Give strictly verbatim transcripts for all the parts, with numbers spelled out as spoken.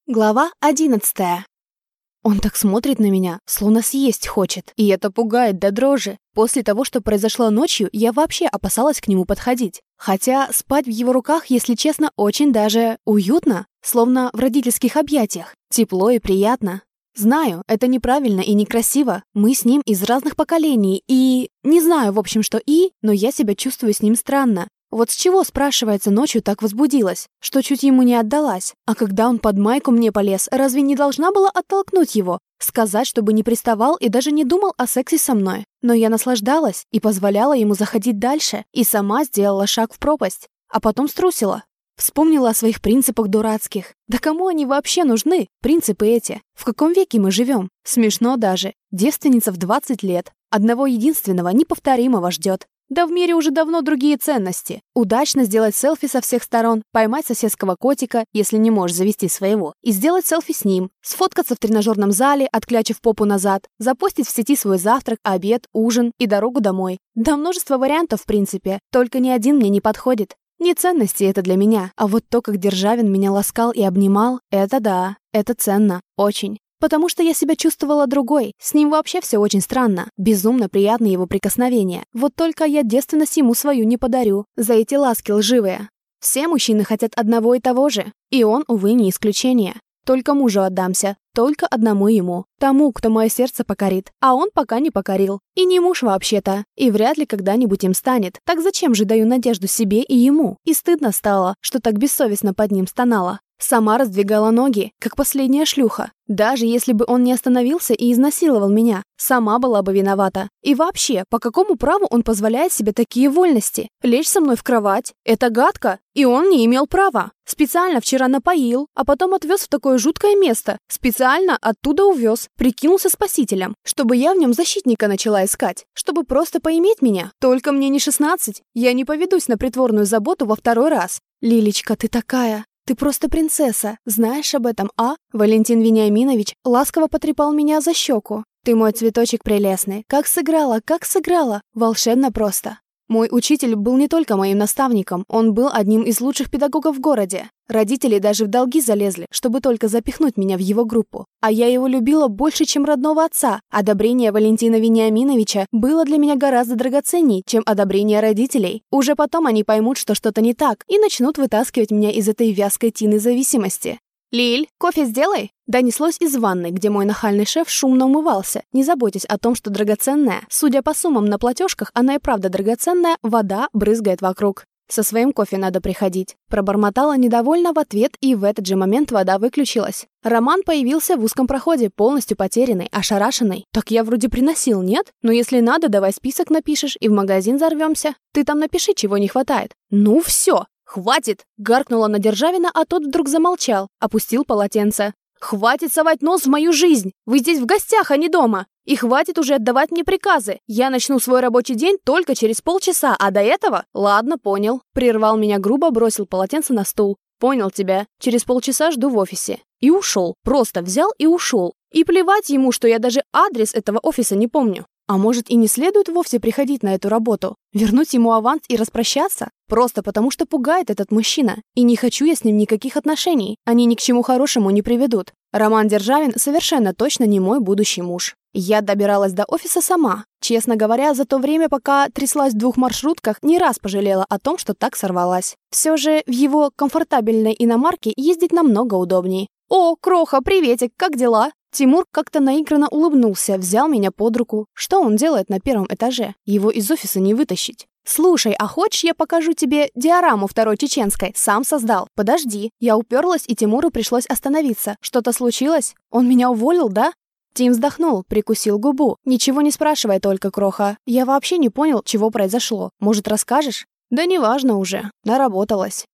Глава одиннадцатая. Он так смотрит на меня, словно съесть хочет, и это пугает до дрожи. После того, что произошло ночью, я вообще опасалась к нему подходить. Хотя спать в его руках, если честно, очень даже уютно, словно в родительских объятиях. Тепло и приятно. Знаю, это неправильно и некрасиво. Мы с ним из разных поколений, и... Не знаю, в общем, что и, но я себя чувствую с ним странно. Вот с чего, спрашивается, ночью так возбудилась, что чуть ему не отдалась. А когда он под майку мне полез, разве не должна была оттолкнуть его? Сказать, чтобы не приставал и даже не думал о сексе со мной. Но я наслаждалась и позволяла ему заходить дальше, и сама сделала шаг в пропасть. А потом струсила. Вспомнила о своих принципах дурацких. Да кому они вообще нужны, принципы эти? В каком веке мы живем? Смешно даже. Девственница в двадцать лет. Одного единственного, неповторимого ждет. Да в мире уже давно другие ценности. Удачно сделать селфи со всех сторон, поймать соседского котика, если не можешь завести своего, и сделать селфи с ним, сфоткаться в тренажерном зале, отклячив попу назад, запостить в сети свой завтрак, обед, ужин и дорогу домой. Да множество вариантов в принципе, только ни один мне не подходит. Не ценности это для меня, а вот то, как Державин меня ласкал и обнимал, это да, это ценно, очень. Потому что я себя чувствовала другой. С ним вообще все очень странно. Безумно приятны его прикосновения. Вот только я девственность ему свою не подарю. За эти ласки лживые. Все мужчины хотят одного и того же. И он, увы, не исключение. Только мужу отдамся. Только одному ему. Тому, кто мое сердце покорит. А он пока не покорил. И не муж вообще-то. И вряд ли когда-нибудь им станет. Так зачем же даю надежду себе и ему? И стыдно стало, что так бессовестно под ним стонала. Сама раздвигала ноги, как последняя шлюха. Даже если бы он не остановился и изнасиловал меня, сама была бы виновата. И вообще, по какому праву он позволяет себе такие вольности? Лечь со мной в кровать? Это гадко. И он не имел права. Специально вчера напоил, а потом отвез в такое жуткое место. Специально оттуда увез, прикинулся спасителем, чтобы я в нем защитника начала искать. Чтобы просто поиметь меня. Только мне не шестнадцать. Я не поведусь на притворную заботу во второй раз. Лилечка, ты такая... «Ты просто принцесса, знаешь об этом, а?» Валентин Вениаминович ласково потрепал меня за щеку. «Ты мой цветочек прелестный. Как сыграла, как сыграла. Волшебно просто». Мой учитель был не только моим наставником, он был одним из лучших педагогов в городе. Родители даже в долги залезли, чтобы только запихнуть меня в его группу. А я его любила больше, чем родного отца. Одобрение Валентина Вениаминовича было для меня гораздо драгоценней, чем одобрение родителей. Уже потом они поймут, что что-то не так, и начнут вытаскивать меня из этой вязкой тины зависимости. «Лиль, кофе сделай!» Донеслось из ванной, где мой нахальный шеф шумно умывался, не заботясь о том, что драгоценная, судя по суммам на платежках, она и правда драгоценная, вода брызгает вокруг. «Со своим кофе надо приходить». Пробормотала недовольно в ответ, и в этот же момент вода выключилась. Роман появился в узком проходе, полностью потерянный, ошарашенный. «Так я вроде приносил, нет? Но если надо, давай список напишешь, и в магазин зарвемся. Ты там напиши, чего не хватает». «Ну все! Хватит!» — гаркнула на Державина, а тот вдруг замолчал, опустил полотенце. «Хватит совать нос в мою жизнь! Вы здесь в гостях, а не дома! И хватит уже отдавать мне приказы! Я начну свой рабочий день только через полчаса, а до этого...» «Ладно, понял». Прервал меня грубо, бросил полотенце на стул. «Понял тебя. Через полчаса жду в офисе». И ушел. Просто взял и ушел. И плевать ему, что я даже адрес этого офиса не помню. А может, и не следует вовсе приходить на эту работу? Вернуть ему аванс и распрощаться? Просто потому, что пугает этот мужчина. И не хочу я с ним никаких отношений. Они ни к чему хорошему не приведут. Роман Державин совершенно точно не мой будущий муж. Я добиралась до офиса сама. Честно говоря, за то время, пока тряслась в двух маршрутках, не раз пожалела о том, что так сорвалась. Все же в его комфортабельной иномарке ездить намного удобней. «О, Кроха, приветик, как дела?» Тимур как-то наигранно улыбнулся, взял меня под руку. Что он делает на первом этаже? Его из офиса не вытащить. «Слушай, а хочешь, я покажу тебе диораму второй чеченской? Сам создал. Подожди». Я уперлась, и Тимуру пришлось остановиться. «Что-то случилось? Он меня уволил, да?» Тим вздохнул, прикусил губу. «Ничего не спрашивай только, Кроха. Я вообще не понял, чего произошло. Может, расскажешь?» «Да неважно уже. Наработалась».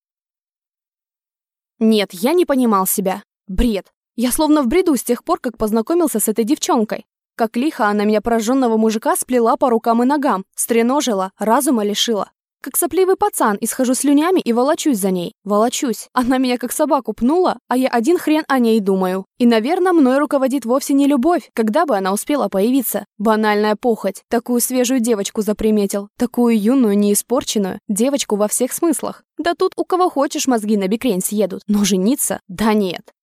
Нет, я не понимал себя. Бред. Я словно в бреду с тех пор, как познакомился с этой девчонкой. Как лихо она меня, прожженного мужика, сплела по рукам и ногам, стреножила, разума лишила. Как сопливый пацан, исхожу слюнями и волочусь за ней. Волочусь. Она меня как собаку пнула, а я один хрен о ней думаю. И, наверное, мной руководит вовсе не любовь, когда бы она успела появиться. Банальная похоть. Такую свежую девочку заприметил. Такую юную, неиспорченную. Девочку во всех смыслах. Да тут у кого хочешь мозги на бекрень съедут. Но жениться? Да нет.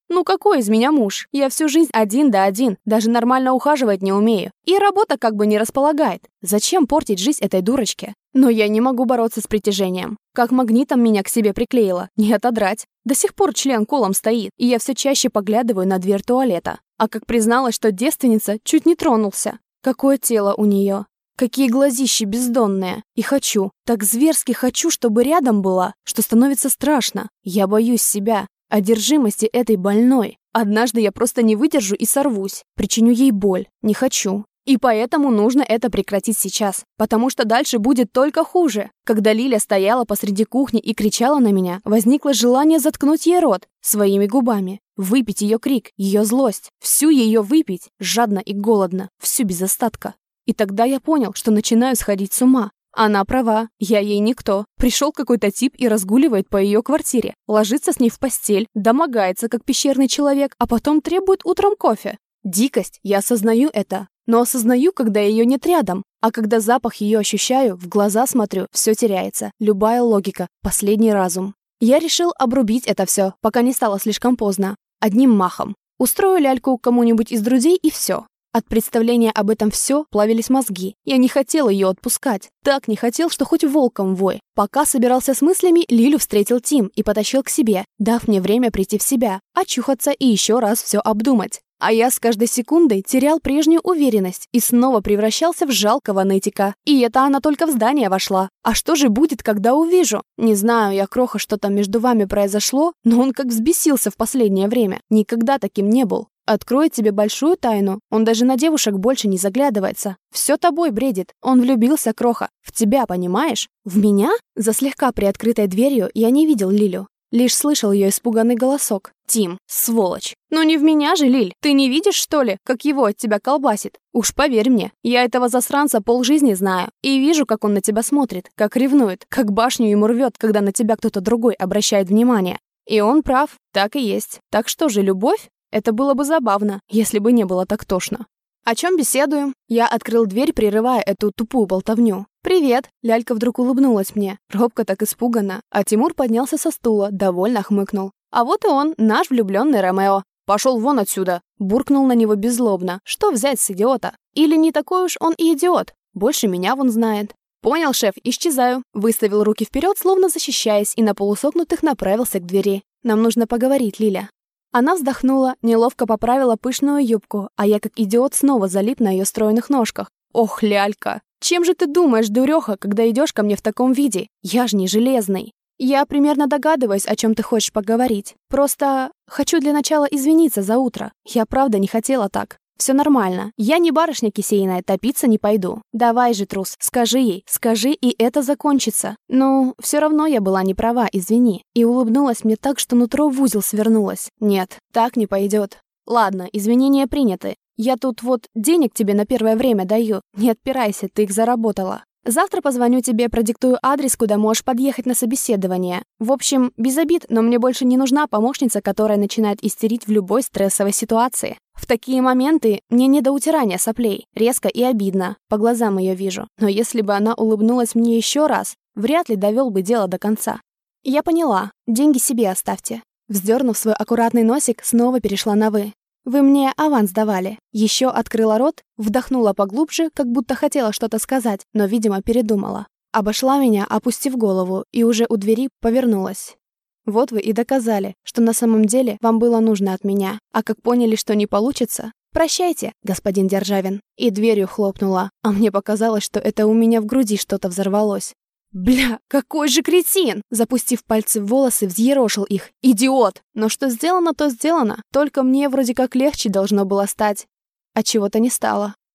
Ну какой из меня муж? Я всю жизнь один да один, даже нормально ухаживать не умею. И работа как бы не располагает. Зачем портить жизнь этой дурочке? Но я не могу бороться с притяжением. Как магнитом меня к себе приклеило. Не отодрать. До сих пор член колом стоит, и я все чаще поглядываю на дверь туалета. А как призналась, что девственница, чуть не тронулся. Какое тело у нее. Какие глазищи бездонные. И хочу, так зверски хочу, чтобы рядом была, что становится страшно. Я боюсь себя. Одержимости этой больной. Однажды я просто не выдержу и сорвусь. Причиню ей боль. Не хочу. И поэтому нужно это прекратить сейчас. Потому что дальше будет только хуже. Когда Лиля стояла посреди кухни и кричала на меня, возникло желание заткнуть ей рот своими губами. Выпить ее крик, ее злость. Всю ее выпить. Жадно и голодно. Всю без остатка. И тогда я понял, что начинаю сходить с ума. Она права, я ей никто. Пришел какой-то тип и разгуливает по ее квартире, ложится с ней в постель, домогается, как пещерный человек, а потом требует утром кофе. Дикость, я осознаю это. Но осознаю, когда ее нет рядом. А когда запах ее ощущаю, в глаза смотрю, все теряется. Любая логика, последний разум. Я решил обрубить это все, пока не стало слишком поздно. Одним махом. Устрою ляльку кому-нибудь из друзей и все. От представления об этом все плавились мозги. Я не хотел ее отпускать. Так не хотел, что хоть волком вой. Пока собирался с мыслями, Лилю встретил Тим и потащил к себе, дав мне время прийти в себя, очухаться и еще раз все обдумать. А я с каждой секундой терял прежнюю уверенность и снова превращался в жалкого нытика. И это она только в здание вошла. А что же будет, когда увижу? Не знаю, я кроха, что там между вами произошло, но он как взбесился в последнее время. Никогда таким не был. Откроет тебе большую тайну. Он даже на девушек больше не заглядывается. Все тобой бредит. Он влюбился, кроха. В тебя, понимаешь? В меня? За слегка приоткрытой дверью я не видел Лилю. Лишь слышал ее испуганный голосок. «Тим, сволочь! Ну не в меня же, Лиль! Ты не видишь, что ли, как его от тебя колбасит? Уж поверь мне, я этого засранца полжизни знаю. И вижу, как он на тебя смотрит, как ревнует, как башню ему рвет, когда на тебя кто-то другой обращает внимание. И он прав, так и есть. Так что же, любовь? Это было бы забавно, если бы не было так тошно. О чем беседуем? Я открыл дверь, прерывая эту тупую болтовню. «Привет!» Лялька вдруг улыбнулась мне, робко так испуганно, а Тимур поднялся со стула, довольно хмыкнул. А вот и он, наш влюбленный Ромео. «Пошел вон отсюда!» Буркнул на него беззлобно. Что взять с идиота? Или не такой уж он и идиот? Больше меня вон знает. «Понял, шеф, исчезаю!» Выставил руки вперед, словно защищаясь, и на полусогнутых направился к двери. «Нам нужно поговорить, Лиля». Она вздохнула, неловко поправила пышную юбку, а я как идиот снова залип на ее стройных ножках. «Ох, лялька! Чем же ты думаешь, дуреха, когда идешь ко мне в таком виде? Я ж не железный!» «Я примерно догадываюсь, о чем ты хочешь поговорить. Просто хочу для начала извиниться за утро. Я правда не хотела так. Все нормально. Я не барышня кисейная, топиться не пойду. Давай же, трус, скажи ей, скажи, и это закончится. Ну, все равно я была не права, извини». И улыбнулась мне так, что нутро в узел свернулось. «Нет, так не пойдет. Ладно, извинения приняты. Я тут вот денег тебе на первое время даю. Не отпирайся, ты их заработала. Завтра позвоню тебе, продиктую адрес, куда можешь подъехать на собеседование. В общем, без обид, но мне больше не нужна помощница, которая начинает истерить в любой стрессовой ситуации. В такие моменты мне не до утирания соплей. Резко и обидно. По глазам ее вижу. Но если бы она улыбнулась мне еще раз, вряд ли довел бы дело до конца. Я поняла. Деньги себе оставьте. Вздернув свой аккуратный носик, снова перешла на «вы». «Вы мне аванс давали». Еще открыла рот, вдохнула поглубже, как будто хотела что-то сказать, но, видимо, передумала. Обошла меня, опустив голову, и уже у двери повернулась. «Вот вы и доказали, что на самом деле вам было нужно от меня, а как поняли, что не получится, прощайте, господин Державин». И дверью хлопнула, а мне показалось, что это у меня в груди что-то взорвалось. «Бля, какой же кретин!» Запустив пальцы в волосы, взъерошил их. «Идиот!» Но что сделано, то сделано. Только мне вроде как легче должно было стать. А чего-то не стало.